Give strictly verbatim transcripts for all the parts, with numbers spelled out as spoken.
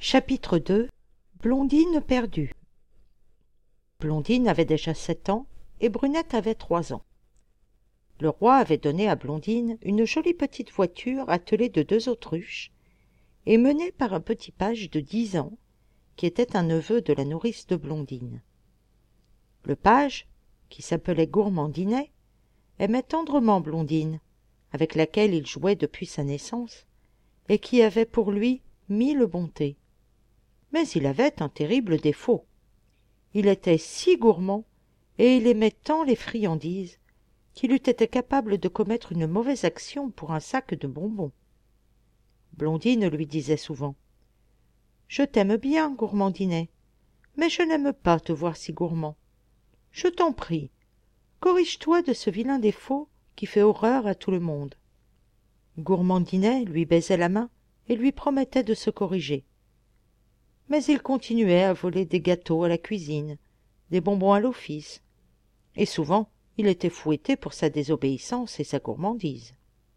Chapitre deux. Blondine perdue. Blondine avait déjà sept ans et Brunette avait trois ans. Le roi avait donné à Blondine une jolie petite voiture attelée de deux autruches et menée par un petit page de dix ans qui était un neveu de la nourrice de Blondine. Le page, qui s'appelait Gourmandinet, aimait tendrement Blondine, avec laquelle il jouait depuis sa naissance, et qui avait pour lui mille bontés. Mais il avait un terrible défaut. Il était si gourmand, et il aimait tant les friandises, qu'il eût été capable de commettre une mauvaise action pour un sac de bonbons. Blondine lui disait souvent « Je t'aime bien, Gourmandinet, mais je n'aime pas te voir si gourmand. Je t'en prie, corrige-toi de ce vilain défaut qui fait horreur à tout le monde. » Gourmandinet lui baisait la main et lui promettait de se corriger. Mais il continuait à voler des gâteaux à la cuisine, des bonbons à l'office, et souvent il était fouetté pour sa désobéissance et sa gourmandise.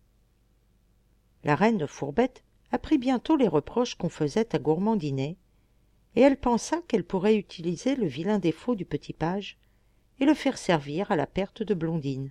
La reine Fourbette apprit bientôt les reproches qu'on faisait à Gourmandinet, et elle pensa qu'elle pourrait utiliser le vilain défaut du petit page et le faire servir à la perte de Blondine.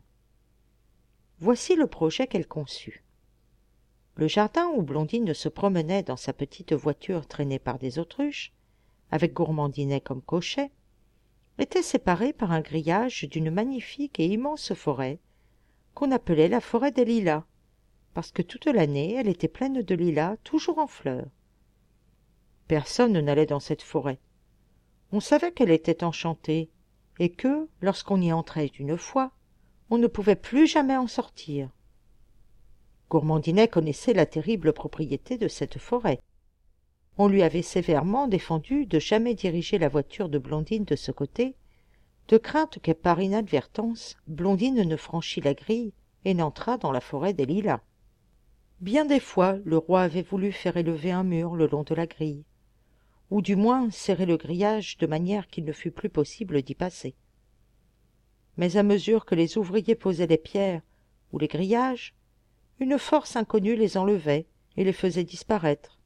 Voici le projet qu'elle conçut. Le jardin où Blondine se promenait dans sa petite voiture traînée par des autruches, avec Gourmandinet comme cocher, était séparé par un grillage d'une magnifique et immense forêt qu'on appelait la forêt des lilas, parce que toute l'année elle était pleine de lilas toujours en fleurs. Personne n'allait dans cette forêt. On savait qu'elle était enchantée, et que, lorsqu'on y entrait une fois, on ne pouvait plus jamais en sortir. Gourmandinet connaissait la terrible propriété de cette forêt. On lui avait sévèrement défendu de jamais diriger la voiture de Blondine de ce côté, de crainte que par inadvertance Blondine ne franchît la grille et n'entrât dans la forêt des lilas. Bien des fois le roi avait voulu faire élever un mur le long de la grille, ou du moins serrer le grillage de manière qu'il ne fût plus possible d'y passer. Mais à mesure que les ouvriers posaient les pierres ou les grillages, une force inconnue les enlevait et les faisait disparaître.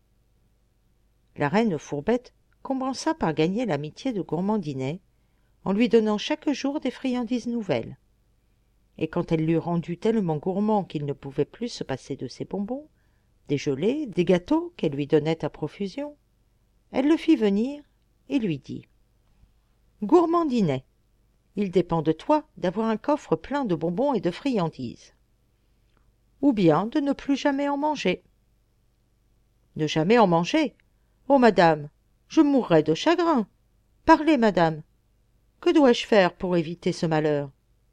La reine Fourbette commença par gagner l'amitié de Gourmandinet en lui donnant chaque jour des friandises nouvelles. Et quand elle l'eut rendu tellement gourmand qu'il ne pouvait plus se passer de ses bonbons, des gelées, des gâteaux qu'elle lui donnait à profusion, elle le fit venir et lui dit « Gourmandinet, il dépend de toi d'avoir un coffre plein de bonbons et de friandises. Ou bien de ne plus jamais en manger. »« Ne jamais en manger ? Oh, madame, je mourrais de chagrin. Parlez, madame. Que dois-je faire pour éviter ce malheur ?»«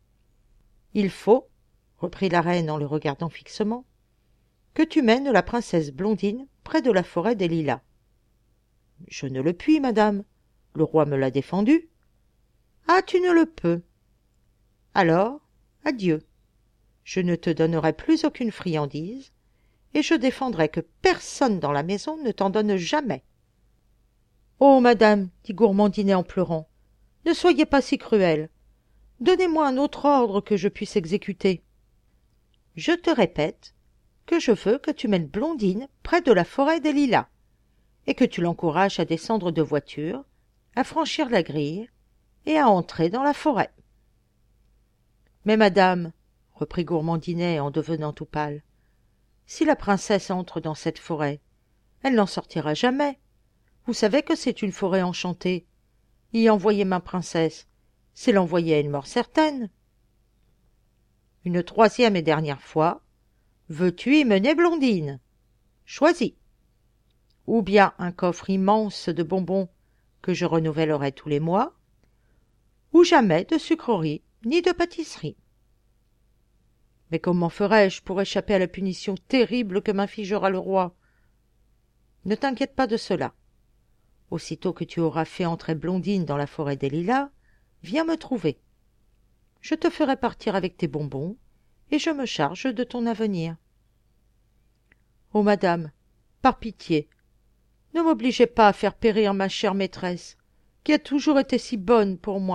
Il faut, reprit la reine en le regardant fixement, que tu mènes la princesse Blondine près de la forêt des lilas. »« Je ne le puis, madame. Le roi me l'a défendu. »« Ah, tu ne le peux. Alors, adieu. Je ne te donnerai plus aucune friandise, et je défendrai que personne dans la maison ne t'en donne jamais. »« Oh, madame, dit Gourmandinet en pleurant, ne soyez pas si cruelle. Donnez-moi un autre ordre que je puisse exécuter. »« Je te répète que je veux que tu mènes Blondine près de la forêt des lilas, et que tu l'encourages à descendre de voiture, à franchir la grille et à entrer dans la forêt. »« Mais, madame, reprit Gourmandinet en devenant tout pâle, si la princesse entre dans cette forêt, elle n'en sortira jamais. Vous savez que c'est une forêt enchantée. Y envoyer ma princesse, c'est l'envoyer à une mort certaine. Une troisième et dernière fois, veux-tu y mener Blondine? Choisis. Ou bien un coffre immense de bonbons que je renouvellerai tous les mois, ou jamais de sucreries ni de pâtisseries. »« Mais comment ferai-je pour échapper à la punition terrible que m'infligera le roi ? » ?»« Ne t'inquiète pas de cela. Aussitôt que tu auras fait entrer Blondine dans la forêt des lilas, viens me trouver. Je te ferai partir avec tes bonbons, et je me charge de ton avenir. »« Oh, madame, par pitié, ne m'obligez pas à faire périr ma chère maîtresse, qui a toujours été si bonne pour moi. »«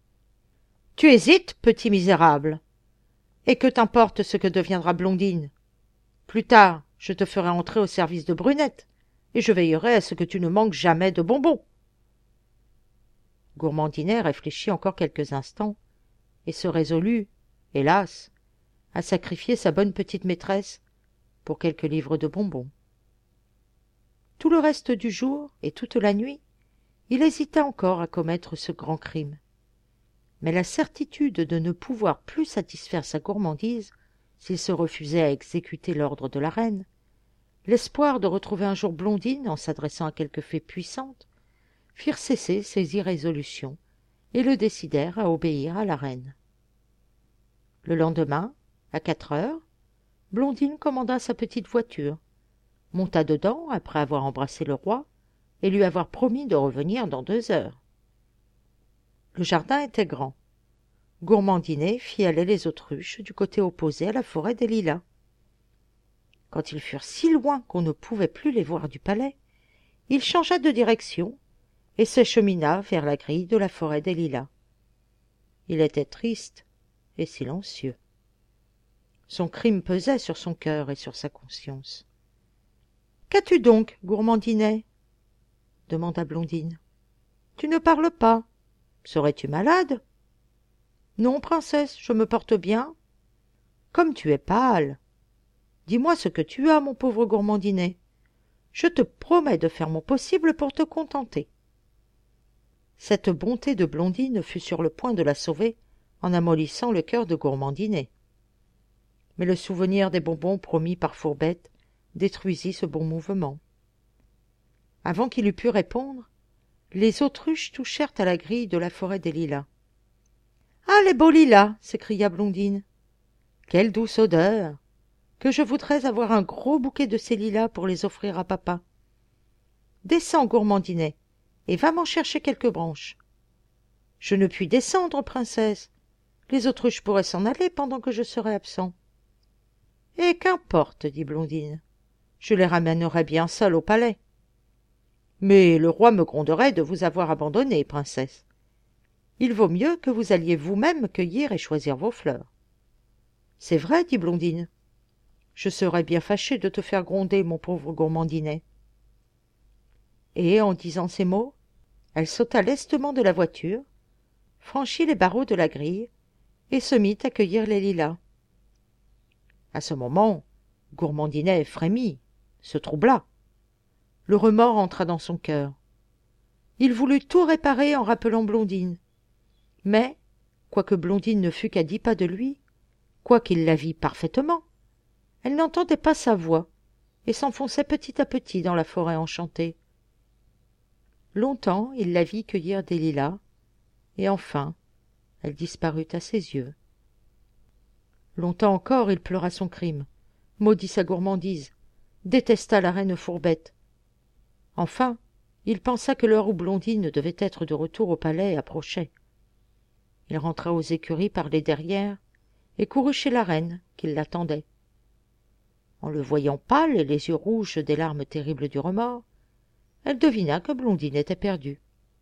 Tu hésites, petit misérable. Et que t'importe ce que deviendra Blondine? Plus tard, je te ferai entrer au service de Brunette, et je veillerai à ce que tu ne manques jamais de bonbons. » Gourmandinet réfléchit encore quelques instants, et se résolut, hélas, à sacrifier sa bonne petite maîtresse pour quelques livres de bonbons. Tout le reste du jour et toute la nuit, il hésita encore à commettre ce grand crime. Mais la certitude de ne pouvoir plus satisfaire sa gourmandise s'il se refusait à exécuter l'ordre de la reine, l'espoir de retrouver un jour Blondine en s'adressant à quelque fée puissante, firent cesser ses irrésolutions et le décidèrent à obéir à la reine. Le lendemain, à quatre heures, Blondine commanda sa petite voiture, monta dedans après avoir embrassé le roi et lui avoir promis de revenir dans deux heures. Le jardin était grand. Gourmandinet fit aller les autruches du côté opposé à la forêt des Lilas. Quand ils furent si loin qu'on ne pouvait plus les voir du palais, il changea de direction et s'achemina vers la grille de la forêt des Lilas. Il était triste et silencieux. Son crime pesait sur son cœur et sur sa conscience. « Qu'as-tu donc, Gourmandinet ?» demanda Blondine. « Tu ne parles pas. Serais-tu malade ?»« Non, princesse, je me porte bien. »« Comme tu es pâle. Dis-moi ce que tu as, mon pauvre Gourmandinet. Je te promets de faire mon possible pour te contenter. » Cette bonté de Blondine fut sur le point de la sauver en amollissant le cœur de Gourmandinet. Mais le souvenir des bonbons promis par Fourbette détruisit ce bon mouvement. Avant qu'il eût pu répondre, les autruches touchèrent à la grille de la forêt des Lilas. « Ah, les beaux lilas !» s'écria Blondine. « Quelle douce odeur ! Que je voudrais avoir un gros bouquet de ces lilas pour les offrir à papa. Descends, Gourmandinet, et va m'en chercher quelques branches. »« Je ne puis descendre, princesse. Les autruches pourraient s'en aller pendant que je serais absent. »« Et qu'importe, dit Blondine. Je les ramènerai bien seule au palais. Mais le roi me gronderait de vous avoir abandonnée, princesse. Il vaut mieux que vous alliez vous-même cueillir et choisir vos fleurs. »« C'est vrai, dit Blondine. Je serais bien fâchée de te faire gronder, mon pauvre Gourmandinet. » Et, en disant ces mots, elle sauta lestement de la voiture, franchit les barreaux de la grille et se mit à cueillir les lilas. À ce moment, Gourmandinet frémit, se troubla. Le remords entra dans son cœur. Il voulut tout réparer en rappelant Blondine. Mais, quoique Blondine ne fût qu'à dix pas de lui, quoiqu'il la vît parfaitement, elle n'entendait pas sa voix et s'enfonçait petit à petit dans la forêt enchantée. Longtemps il la vit cueillir des lilas, et enfin elle disparut à ses yeux. Longtemps encore il pleura son crime, maudit sa gourmandise, détesta la reine Fourbette. Enfin, il pensa que l'heure où Blondine devait être de retour au palais approchait. Il rentra aux écuries par les derrières et courut chez la reine, qui l'attendait. En le voyant pâle et les yeux rouges des larmes terribles du remords, elle devina que Blondine était perdue.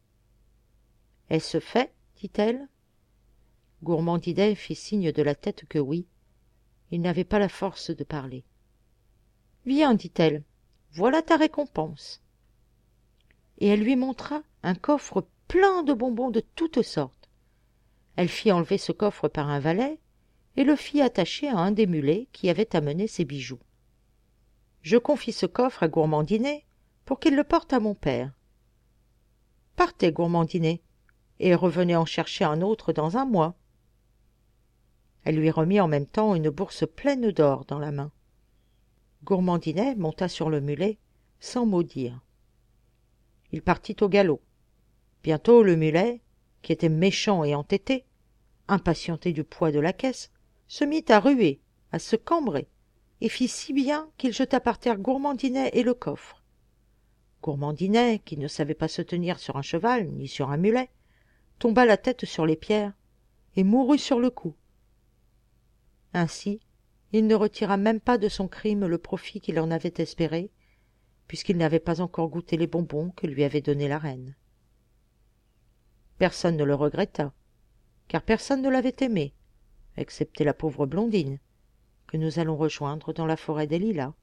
« Est-ce fait ?» dit-elle. Gourmandinet fit signe de la tête que oui. Il n'avait pas la force de parler. « Viens, dit-elle, voilà ta récompense. » Et elle lui montra un coffre plein de bonbons de toutes sortes. Elle fit enlever ce coffre par un valet et le fit attacher à un des mulets qui avait amené ses bijoux. « Je confie ce coffre à Gourmandinet pour qu'il le porte à mon père. Partez, Gourmandinet, et revenez en chercher un autre dans un mois. » Elle lui remit en même temps une bourse pleine d'or dans la main. Gourmandinet monta sur le mulet sans mot dire. Il partit au galop. Bientôt le mulet, qui était méchant et entêté, impatienté du poids de la caisse, se mit à ruer, à se cambrer, et fit si bien qu'il jeta par terre Gourmandinet et le coffre. Gourmandinet, qui ne savait pas se tenir sur un cheval ni sur un mulet, tomba la tête sur les pierres et mourut sur le coup. Ainsi, il ne retira même pas de son crime le profit qu'il en avait espéré, puisqu'il n'avait pas encore goûté les bonbons que lui avait donnés la reine. Personne ne le regretta, car personne ne l'avait aimé, excepté la pauvre Blondine, que nous allons rejoindre dans la forêt des Lilas.